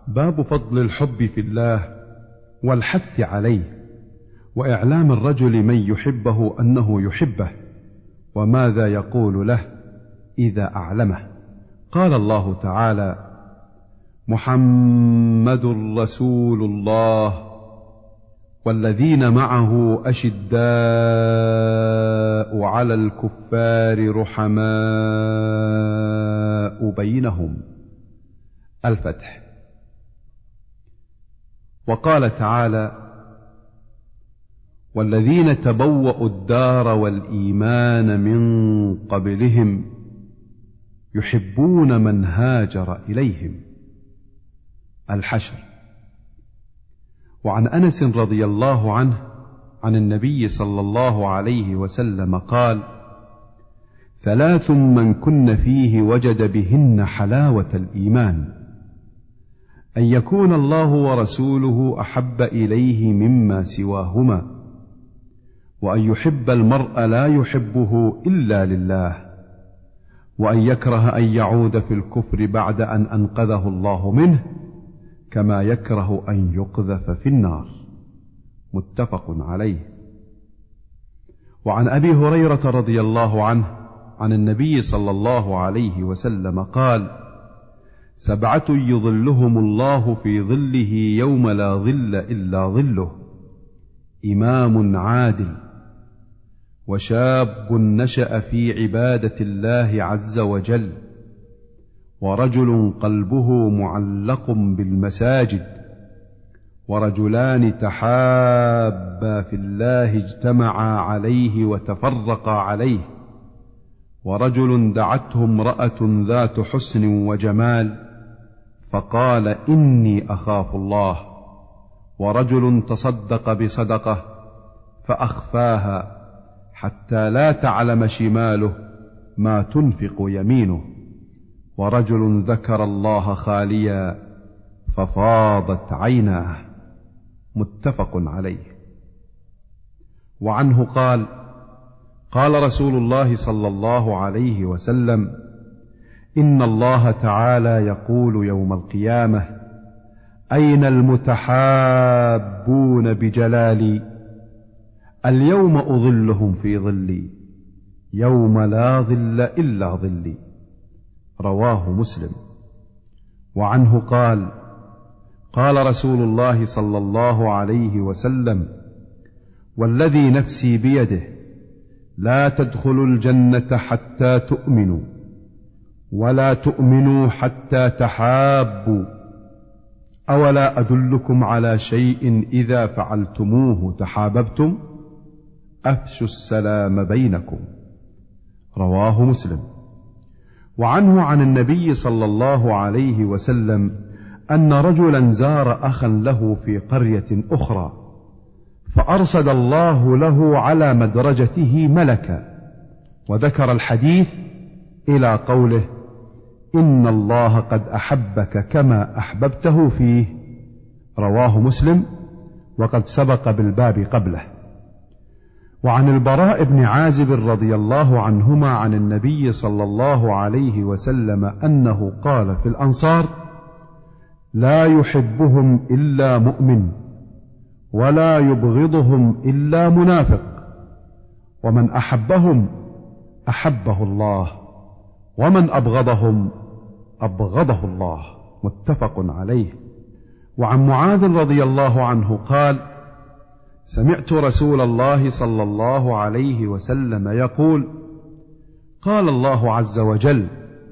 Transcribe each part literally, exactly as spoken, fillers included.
باب فضل الحب في الله والحث عليه، وإعلام الرجل من يحبه أنه يحبه، وماذا يقول له إذا أعلمه. قال الله تعالى: محمد رسول الله والذين معه أشداء على الكفار رحماء بينهم. الفتح. وقال تعالى: والذين تبوأوا الدار والإيمان من قبلهم يحبون من هاجر إليهم. الحشر. وعن أنس رضي الله عنه عن النبي صلى الله عليه وسلم قال: ثلاث من كن فيه وجد بهن حلاوة الإيمان: أن يكون الله ورسوله أحب إليه مما سواهما، وأن يحب المرء لا يحبه إلا لله، وأن يكره أن يعود في الكفر بعد أن أنقذه الله منه، كما يكره أن يقذف في النار. متفق عليه. وعن أبي هريرة رضي الله عنه عن النبي صلى الله عليه وسلم قال: سبعة يظلهم الله في ظله يوم لا ظل إلا ظله: إمام عادل، وشاب نشأ في عبادة الله عز وجل، ورجل قلبه معلق بالمساجد، ورجلان تحابا في الله اجتمعا عليه وتفرقا عليه، ورجل دعته امرأة ذات حسن وجمال فقال: إني أخاف الله، ورجل تصدق بصدقة فأخفاها حتى لا تعلم شماله ما تنفق يمينه، ورجل ذكر الله خاليا ففاضت عيناه. متفق عليه. وعنه قال: قال رسول الله صلى الله عليه وسلم: إن الله تعالى يقول يوم القيامة: أين المتحابون بجلالي؟ اليوم أظلهم في ظلي يوم لا ظل إلا ظلي. رواه مسلم. وعنه قال: قال رسول الله صلى الله عليه وسلم: والذي نفسي بيده لا تدخلوا الجنة حتى تؤمنوا، ولا تؤمنوا حتى تحابوا، أولا أدلكم على شيء إذا فعلتموه تحاببتم؟ أفشوا السلام بينكم. رواه مسلم. وعنه عن النبي صلى الله عليه وسلم أن رجلا زار أخا له في قرية أخرى، فأرصد الله له على مدرجته ملكا، وذكر الحديث إلى قوله: إن الله قد أحبك كما أحببته فيه. رواه مسلم، وقد سبق بالباب قبله. وعن البراء بن عازب رضي الله عنهما عن النبي صلى الله عليه وسلم أنه قال في الأنصار: لا يحبهم إلا مؤمن، ولا يبغضهم إلا منافق، ومن أحبهم أحبه الله، ومن أبغضهم أبغضه الله. متفق عليه. وعن معاذ رضي الله عنه قال: سمعت رسول الله صلى الله عليه وسلم يقول: قال الله عز وجل: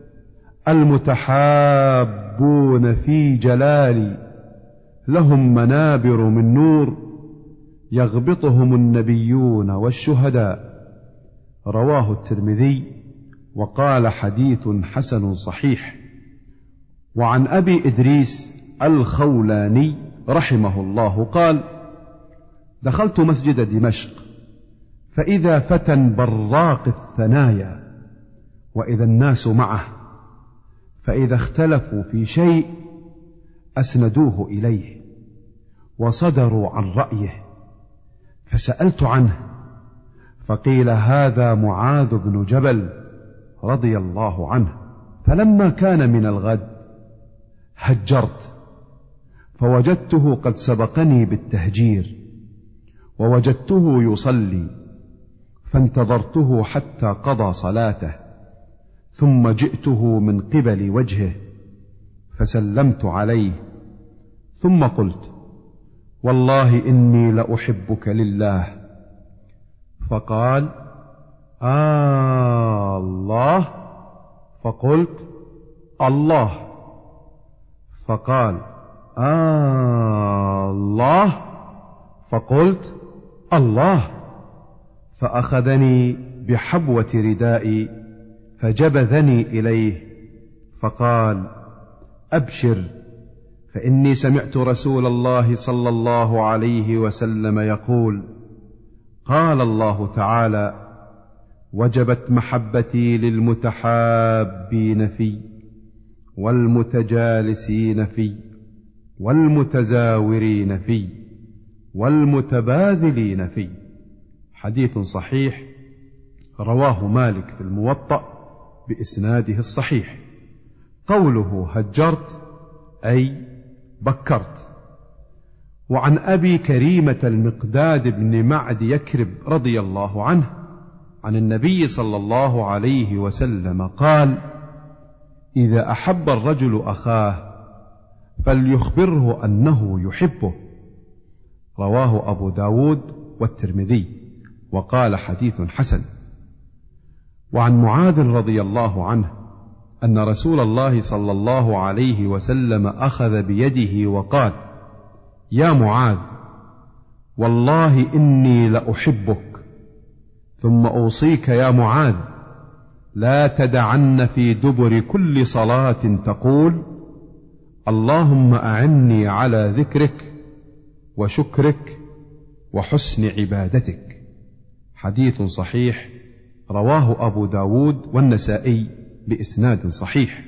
المتحابون في جلالي لهم منابر من نور يغبطهم النبيون والشهداء. رواه الترمذي، وقال: حديث حسن صحيح. وعن أبي إدريس الخولاني رحمه الله قال: دخلت مسجد دمشق فإذا فتى براق الثنايا، وإذا الناس معه، فإذا اختلفوا في شيء أسندوه إليه وصدروا عن رأيه، فسألت عنه فقيل: هذا معاذ بن جبل رضي الله عنه. فلما كان من الغد هجرت فوجدته قد سبقني بالتهجير، ووجدته يصلي، فانتظرته حتى قضى صلاته، ثم جئته من قبل وجهه فسلمت عليه، ثم قلت: والله إني لأحبك لله. فقال: آه الله. فقلت: الله. فقال: آه الله. فقلت: الله. فأخذني بحبوة ردائي فجبذني إليه فقال: أبشر، فإني سمعت رسول الله صلى الله عليه وسلم يقول: قال الله تعالى: وجبت محبتي للمتحابين في، والمتجالسين في، والمتزاورين في، والمتباذلين في. حديث صحيح رواه مالك في الموطأ بإسناده الصحيح. قوله هجرت أي بكرت. وعن أبي كريمة المقداد بن معد يكرب رضي الله عنه عن النبي صلى الله عليه وسلم قال: إذا أحب الرجل أخاه فليخبره أنه يحبه. رواه أبو داود والترمذي، وقال حديث حسن. وعن معاذ رضي الله عنه أن رسول الله صلى الله عليه وسلم أخذ بيده وقال: يا معاذ، والله إني لأحبك، ثم أوصيك يا معاذ لا تدعن في دبر كل صلاة تقول: اللهم أعني على ذكرك وشكرك وحسن عبادتك. حديث صحيح رواه أبو داود والنسائي بإسناد صحيح.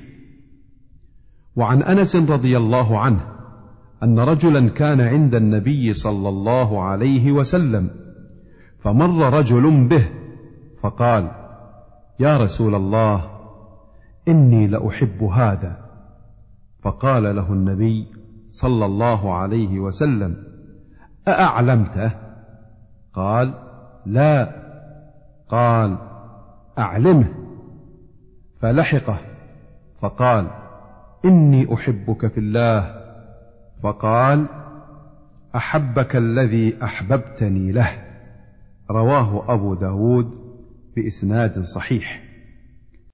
وعن أنس رضي الله عنه أن رجلا كان عند النبي صلى الله عليه وسلم، فمر رجل به فقال: يا رسول الله، إني لأحب هذا. فقال له النبي صلى الله عليه وسلم: أأعلمته؟ قال: لا. قال: أعلمه. فلحقه فقال: إني أحبك في الله. فقال: أحبك الذي أحببتني له. رواه أبو داود بإسناد صحيح.